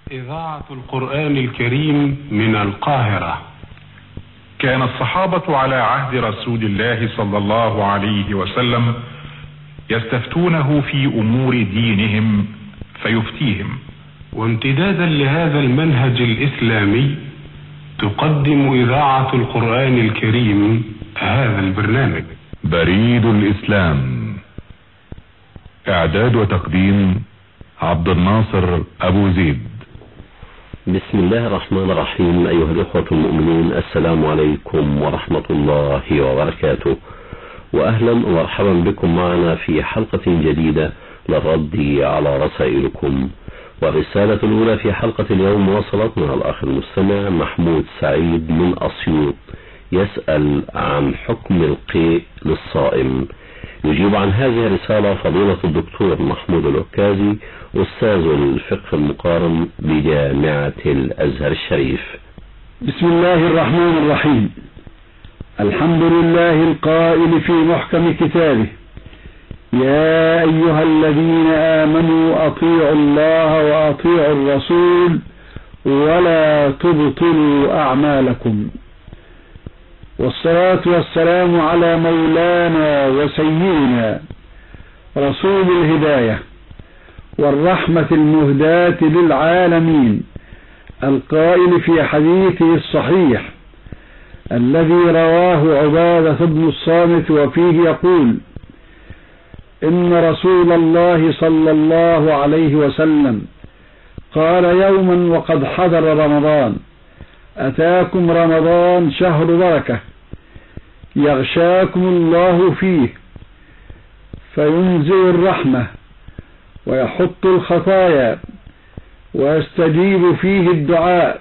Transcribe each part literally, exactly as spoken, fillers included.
إذاعة القرآن الكريم من القاهرة. كان الصحابة على عهد رسول الله صلى الله عليه وسلم يستفتونه في أمور دينهم فيفتيهم، وامتدادا لهذا المنهج الإسلامي تقدم إذاعة القرآن الكريم هذا البرنامج. بريد الإسلام، إعداد وتقديم عبد الناصر أبو زيد. بسم الله الرحمن الرحيم. أيها الإخوة المؤمنين، السلام عليكم ورحمة الله وبركاته، وأهلا ومرحبا بكم معنا في حلقة جديدة للرد على رسائلكم. والرسالة الأولى في حلقة اليوم وصلت من الأخ المستمع محمود سعيد من أسيوط، يسأل عن حكم القيء للصائم. يجيب عن هذه الرسالة فضيلة الدكتور محمود العكازي، أستاذ الفقه المقارن بجامعة الأزهر الشريف. بسم الله الرحمن الرحيم. الحمد لله القائل في محكم كتابه: يا أيها الذين آمنوا أطيعوا الله وأطيعوا الرسول ولا تبطلوا أعمالكم. والصلاة والسلام على مولانا وسيدنا رسول الهداية والرحمة المهداة للعالمين، القائل في حديثه الصحيح الذي رواه عبادة بن الصامت، وفيه يقول: إن رسول الله صلى الله عليه وسلم قال يوما وقد حضر رمضان: أتاكم رمضان شهر بركة، يغشاكم الله فيه فينزل الرحمة ويحط الخطايا ويستجيب فيه الدعاء،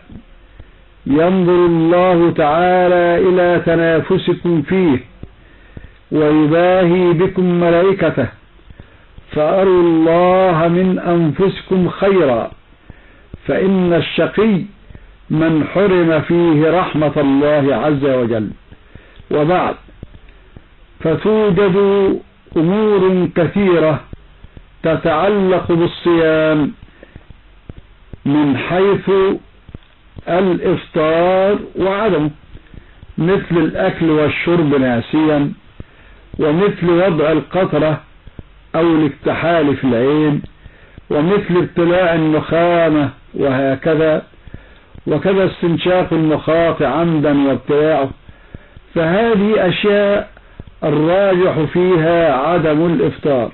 ينظر الله تعالى إلى تنافسكم فيه ويباهي بكم ملائكته، فأروا الله من أنفسكم خيرا، فإن الشقي من حرم فيه رحمة الله عز وجل. وبعد، فتوجد أمور كثيرة تتعلق بالصيام من حيث الإفطار وعدمه، مثل الأكل والشرب ناسيا، ومثل وضع القطرة أو الاكتحال في العين، ومثل ابتلاع النخامة وهكذا، وكذا استنشاق المخاط عمدا وابتلاعه. فهذه أشياء الراجح فيها عدم الإفطار.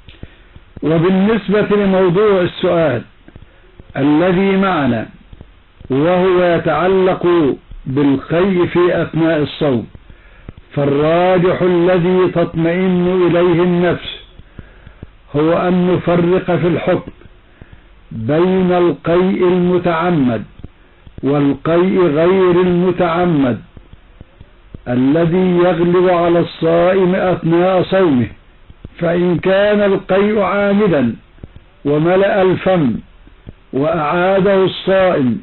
وبالنسبة لموضوع السؤال الذي معنا، وهو يتعلق بالقيء في أثناء الصوم، فالراجح الذي تطمئن إليه النفس هو أن نفرق في الحكم بين القيء المتعمد والقيء غير المتعمد الذي يغلب على الصائم أثناء صومه. فإن كان القيء عامدا وملأ الفم وأعاده الصائم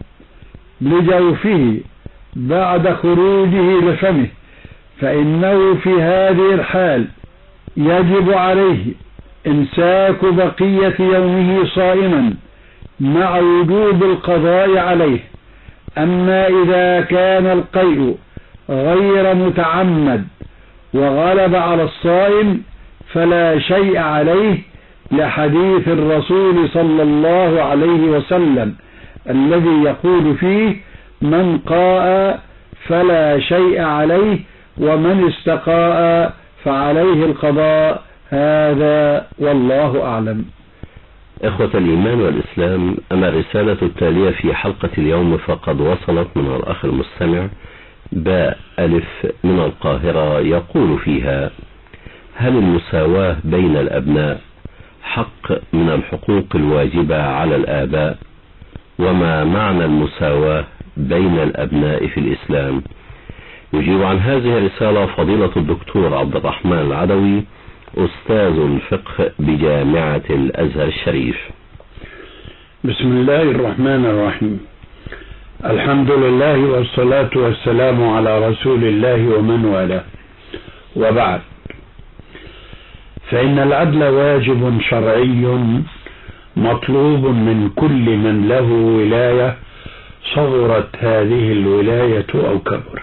لجوفه بعد خروجه لفمه، فإنه في هذه الحال يجب عليه إمساك بقية يومه صائما مع وجوب القضاء عليه. أما إذا كان القيء غير متعمد وغلب على الصائم فلا شيء عليه، لحديث الرسول صلى الله عليه وسلم الذي يقول فيه: من قاء فلا شيء عليه، ومن استقاء فعليه القضاء. هذا والله أعلم. إخوة الإيمان والإسلام، أما الرسالة التالية في حلقة اليوم فقد وصلت من الأخ المستمع باء ألف من القاهرة، يقول فيها: هل المساواة بين الأبناء حق من الحقوق الواجبة على الآباء؟ وما معنى المساواة بين الأبناء في الإسلام؟ يجيب عن هذه الرسالة فضيلة الدكتور عبد الرحمن العدوي، أستاذ الفقه بجامعة الأزهر الشريف. بسم الله الرحمن الرحيم. الحمد لله والصلاة والسلام على رسول الله ومن والاه، وبعد، فإن العدل واجب شرعي مطلوب من كل من له ولاية صغرت هذه الولاية أو كبرت.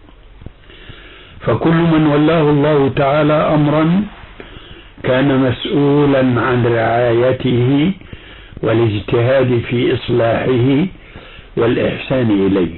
فكل من ولاه الله تعالى أمرا كان مسؤولا عن رعايته والاجتهاد في إصلاحه والإحسان إليه.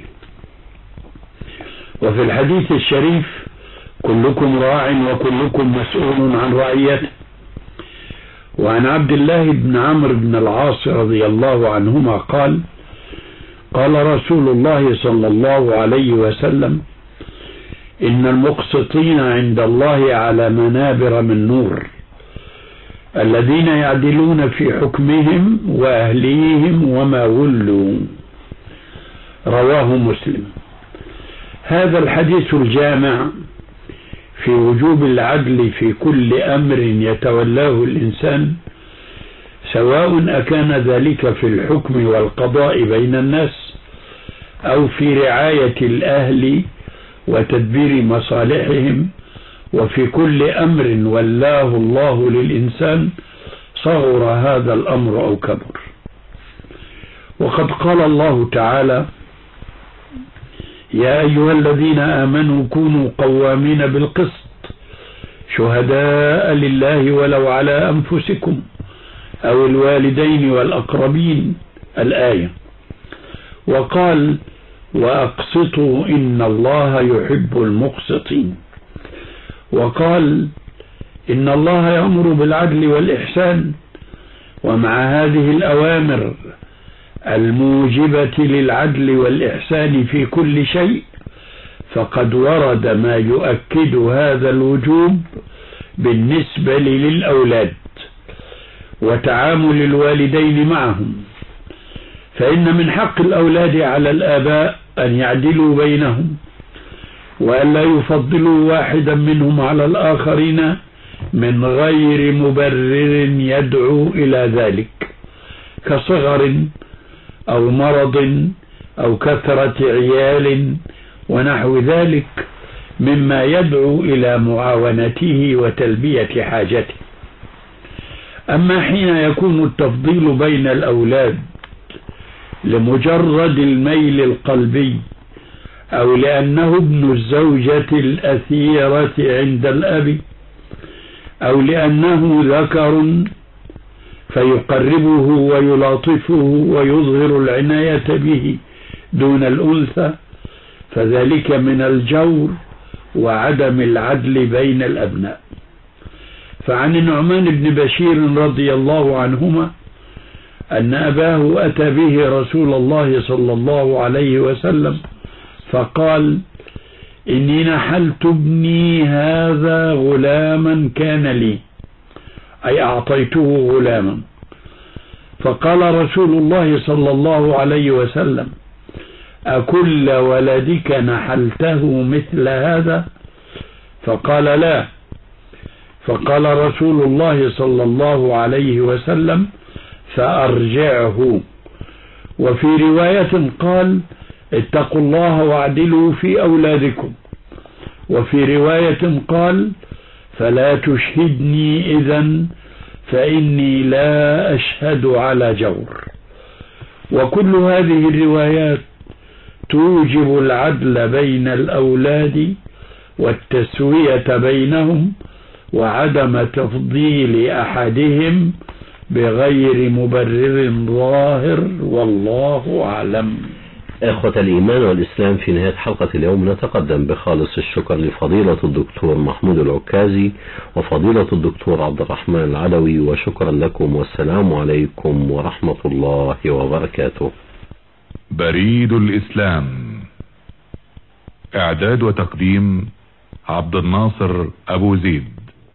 وفي الحديث الشريف: كلكم راع وكلكم مسؤول عن رعيته. وعن عبد الله بن عمرو بن العاص رضي الله عنهما قال: قال رسول الله صلى الله عليه وسلم: إن المقسطين عند الله على منابر من نور، الذين يعدلون في حكمهم وأهليهم وما ولوا. رواه مسلم. هذا الحديث الجامع في وجوب العدل في كل أمر يتولاه الإنسان، سواء أكان ذلك في الحكم والقضاء بين الناس أو في رعاية الأهل وتدبير مصالحهم، وفي كل أمر ولاه الله للإنسان صغر هذا الأمر أو كبر. وقد قال الله تعالى: يا أيها الذين آمنوا كونوا قوامين بالقسط شهداء لله ولو على أنفسكم أو الوالدين والأقربين، الآية. وقال: وأقسطوا إن الله يحب المقسطين. وقال: إن الله يأمر بالعدل والإحسان. ومع هذه الأوامر الموجبة للعدل والإحسان في كل شيء، فقد ورد ما يؤكد هذا الوجوب بالنسبة للأولاد وتعامل الوالدين معهم. فإن من حق الأولاد على الآباء أن يعدلوا بينهم، وأن لا يفضلوا واحدا منهم على الآخرين من غير مبرر يدعو إلى ذلك، كصغر أو مرض أو كثرة عيال ونحو ذلك مما يدعو إلى معاونته وتلبية حاجته. أما حين يكون التفضيل بين الأولاد لمجرد الميل القلبي، أو لأنه ابن الزوجة الأثيرة عند الأب، أو لأنه ذكر فيقربه ويلاطفه ويظهر العناية به دون الأنثى، فذلك من الجور وعدم العدل بين الأبناء. فعن النعمان بن بشير رضي الله عنهما أن أباه أتى به رسول الله صلى الله عليه وسلم فقال: إني نحلت ابني هذا غلاما كان لي، أي أعطيته غلاما. فقال رسول الله صلى الله عليه وسلم: أكل ولدك نحلته مثل هذا؟ فقال: لا. فقال رسول الله صلى الله عليه وسلم: فأرجعه. وفي رواية قال: اتقوا الله واعدلوا في أولادكم. وفي رواية قال: فلا تشهدني إذن فإني لا أشهد على جور. وكل هذه الروايات توجب العدل بين الأولاد والتسوية بينهم وعدم تفضيل أحدهم بغير مبرر ظاهر، والله أعلم. إخوة الإيمان والإسلام، في نهاية حلقة اليوم نتقدم بخالص الشكر لفضيلة الدكتور محمود العكازي وفضيلة الدكتور عبد الرحمن العلوي، وشكرا لكم، والسلام عليكم ورحمة الله وبركاته. بريد الإسلام، إعداد وتقديم عبد الناصر أبو زيد.